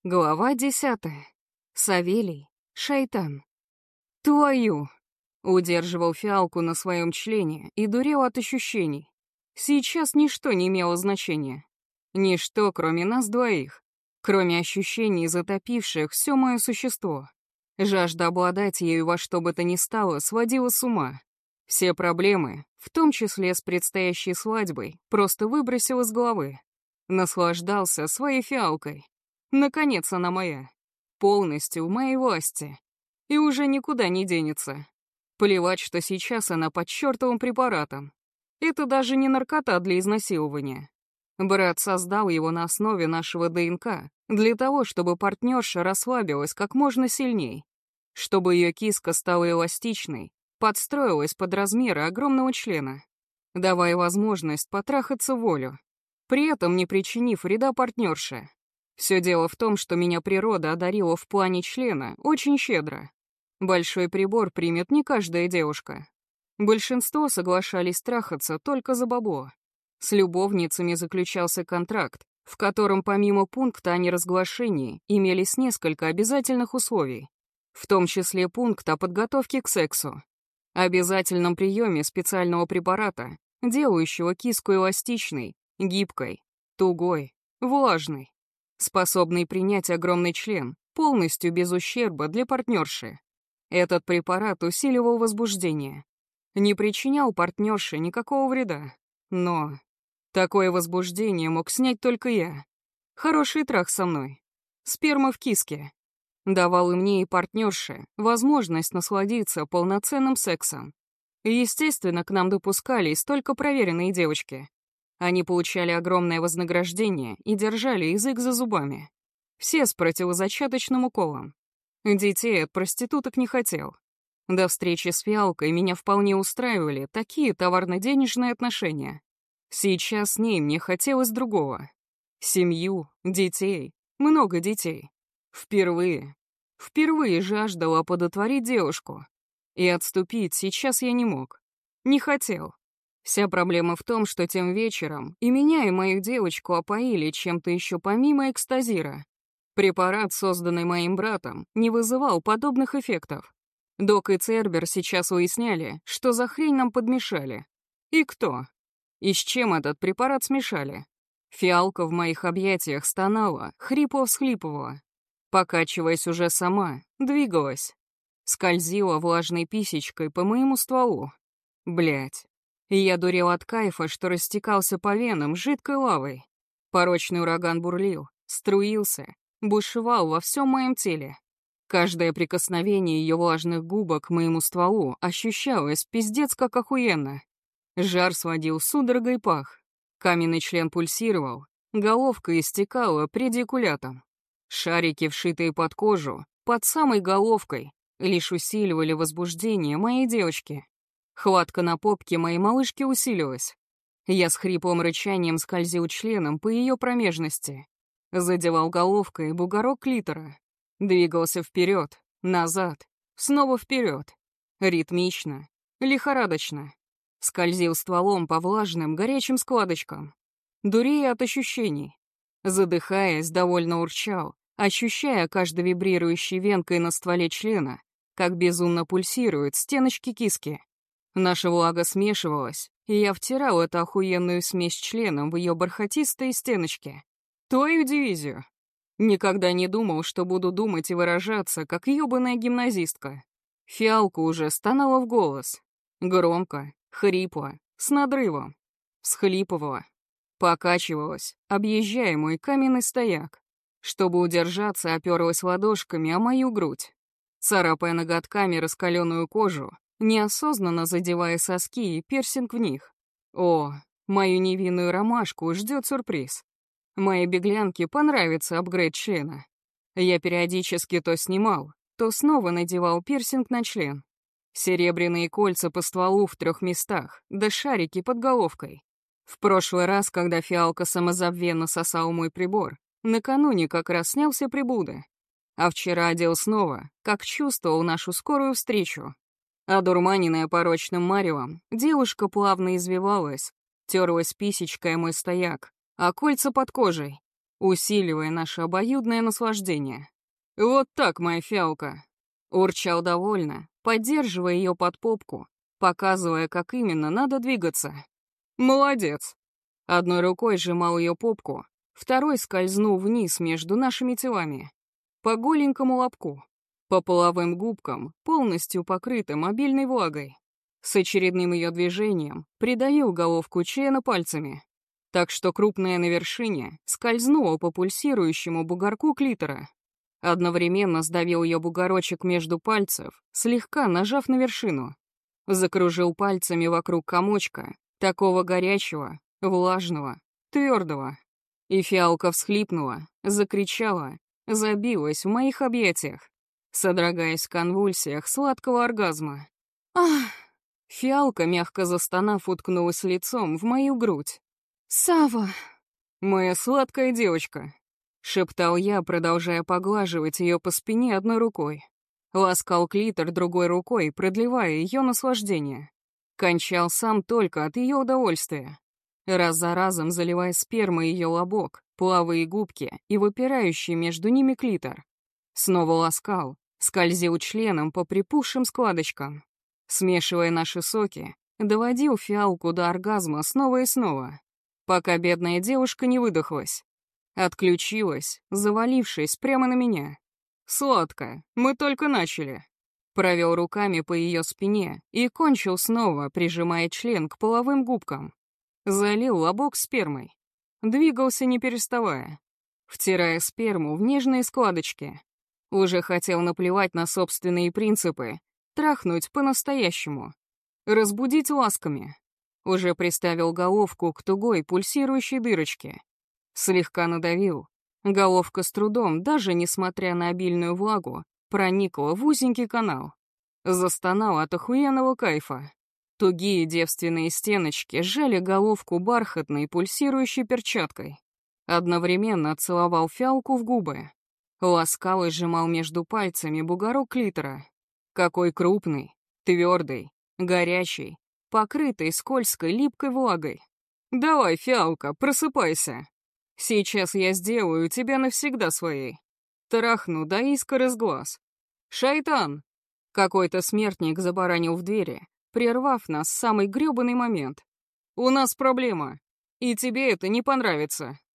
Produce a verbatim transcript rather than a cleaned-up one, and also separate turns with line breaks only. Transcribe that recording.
Глава десятая. Савелий. Шайтан. Твою! Удерживал фиалку на своем члене и дурел от ощущений. Сейчас ничто не имело значения. Ничто, кроме нас двоих. Кроме ощущений, затопивших все мое существо. Жажда обладать ею во что бы то ни стало сводила с ума. Все проблемы, в том числе с предстоящей свадьбой, просто выбросил из головы. Наслаждался своей фиалкой. Наконец она моя. Полностью в моей власти. И уже никуда не денется. Плевать, что сейчас она под чертовым препаратом. Это даже не наркота для изнасилования. Брат создал его на основе нашего ДНК для того, чтобы партнерша расслабилась как можно сильней. Чтобы ее киска стала эластичной, подстроилась под размеры огромного члена, давая возможность потрахаться в волю, при этом не причинив вреда партнерше. Все дело в том, что меня природа одарила в плане члена очень щедро. Большой прибор примет не каждая девушка. Большинство соглашались трахаться только за бабло. С любовницами заключался контракт, в котором помимо пункта о неразглашении имелись несколько обязательных условий, в том числе пункт о подготовке к сексу, обязательном приеме специального препарата, делающего киску эластичной, гибкой, тугой, влажной, способный принять огромный член, полностью без ущерба для партнерши. Этот препарат усиливал возбуждение, не причинял партнерше никакого вреда, но такое возбуждение мог снять только я. Хороший трах со мной, сперма в киске, давал и мне, и партнерше возможность насладиться полноценным сексом. Естественно, к нам допускались только проверенные девочки. Они получали огромное вознаграждение и держали язык за зубами. Все с противозачаточным уколом. Детей от проституток не хотел. До встречи с фиалкой меня вполне устраивали такие товарно-денежные отношения. Сейчас с ней мне хотелось другого. Семью, детей, много детей. Впервые, впервые жаждала оплодотворить девушку. И отступить сейчас я не мог. Не хотел. Вся проблема в том, что тем вечером и меня, и мою девочку опоили чем-то еще помимо экстазира. Препарат, созданный моим братом, не вызывал подобных эффектов. Док и Цербер сейчас выясняли, что за хрень нам подмешали. И кто? И с чем этот препарат смешали? Фиалка в моих объятиях стонала, хрипло-всхлипывала. Покачиваясь уже сама, двигалась. Скользила влажной писечкой по моему стволу. Блять. И я дурел от кайфа, что растекался по венам жидкой лавой. Порочный ураган бурлил, струился, бушевал во всем моем теле. Каждое прикосновение ее влажных губок к моему стволу ощущалось пиздец как охуенно. Жар сводил судорогой пах. Каменный член пульсировал, головка истекала предикулятом. Шарики, вшитые под кожу, под самой головкой, лишь усиливали возбуждение моей девочки. Хватка на попке моей малышки усилилась. Я с хриплым рычанием скользил членом по ее промежности. Задевал головкой бугорок клитора. Двигался вперед, назад, снова вперед. Ритмично, лихорадочно. Скользил стволом по влажным, горячим складочкам. Дурея от ощущений. Задыхаясь, довольно урчал, ощущая каждой вибрирующей венкой на стволе члена, как безумно пульсируют стеночки киски. Наша влага смешивалась, и я втирал эту охуенную смесь членом в ее бархатистые стеночки. Твою дивизию. Никогда не думал, что буду думать и выражаться, как ёбаная гимназистка. Фиалка уже стонала в голос. Громко, хрипло, с надрывом. Всхлипывала. Покачивалась, объезжая мой каменный стояк. Чтобы удержаться, оперлась ладошками о мою грудь. Царапая ноготками раскаленную кожу, неосознанно задевая соски и пирсинг в них. О, мою невинную ромашку ждет сюрприз. Моей беглянке понравится апгрейд члена. Я периодически то снимал, то снова надевал пирсинг на член. Серебряные кольца по стволу в трех местах, да шарики под головкой. В прошлый раз, когда фиалка самозабвенно сосал мой прибор, накануне как раз снялся прибуды. А вчера одел снова, как чувствовал нашу скорую встречу. Одурманенная порочным маревом, девушка плавно извивалась, терлась писечкой о мой стояк, а кольца под кожей. усиливая наше обоюдное наслаждение. «Вот так, моя фиалка!» Урчал довольно, поддерживая ее под попку, показывая, как именно надо двигаться. «Молодец!» Одной рукой сжимал ее попку, второй скользнул вниз между нашими телами. По голенькому лобку, по половым губкам, полностью покрытым обильной влагой. С очередным ее движением придавил головку члена пальцами, так что крупная на вершине скользнула по пульсирующему бугорку клитора. Одновременно сдавил ее бугорочек между пальцев, слегка нажав на вершину. Закружил пальцами вокруг комочка, такого горячего, влажного, твердого. И фиалка всхлипнула, закричала, забилась в моих объятиях, содрогаясь в конвульсиях сладкого оргазма. «Ах!» Фиалка, мягко застонав, уткнулась лицом в мою грудь. «Сава!» «Моя сладкая девочка!» — шептал я, продолжая поглаживать ее по спине одной рукой. Ласкал клитор другой рукой, продлевая ее наслаждение. Кончал сам только от ее удовольствия. Раз за разом заливая спермой ее лобок, плавые губки и выпирающий между ними клитор. Снова ласкал, скользил членом по припухшим складочкам. Смешивая наши соки, доводил фиалку до оргазма снова и снова, пока бедная девушка не выдохлась. Отключилась, завалившись прямо на меня. «Сладко, мы только начали». Провел руками по ее спине и кончил снова, прижимая член к половым губкам. Залил лобок спермой. Двигался не переставая, втирая сперму в нежные складочки. Уже хотел наплевать на собственные принципы, трахнуть по-настоящему, разбудить ласками. Уже приставил головку к тугой пульсирующей дырочке. Слегка надавил. Головка с трудом, даже несмотря на обильную влагу, проникла в узенький канал. Застонал от охуенного кайфа. Тугие девственные стеночки сжали головку бархатной пульсирующей перчаткой. Одновременно целовал фиалку в губы. Ласкал и сжимал между пальцами бугорок клитора. Какой крупный, твердый, горячий, покрытый скользкой липкой влагой. «Давай, фиалка, просыпайся. Сейчас я сделаю тебя навсегда своей. Трахну до искр из глаз. Шайтан!» Какой-то смертник забаранил в двери, прервав нас в самый грёбаный момент. «У нас проблема, и тебе это не понравится».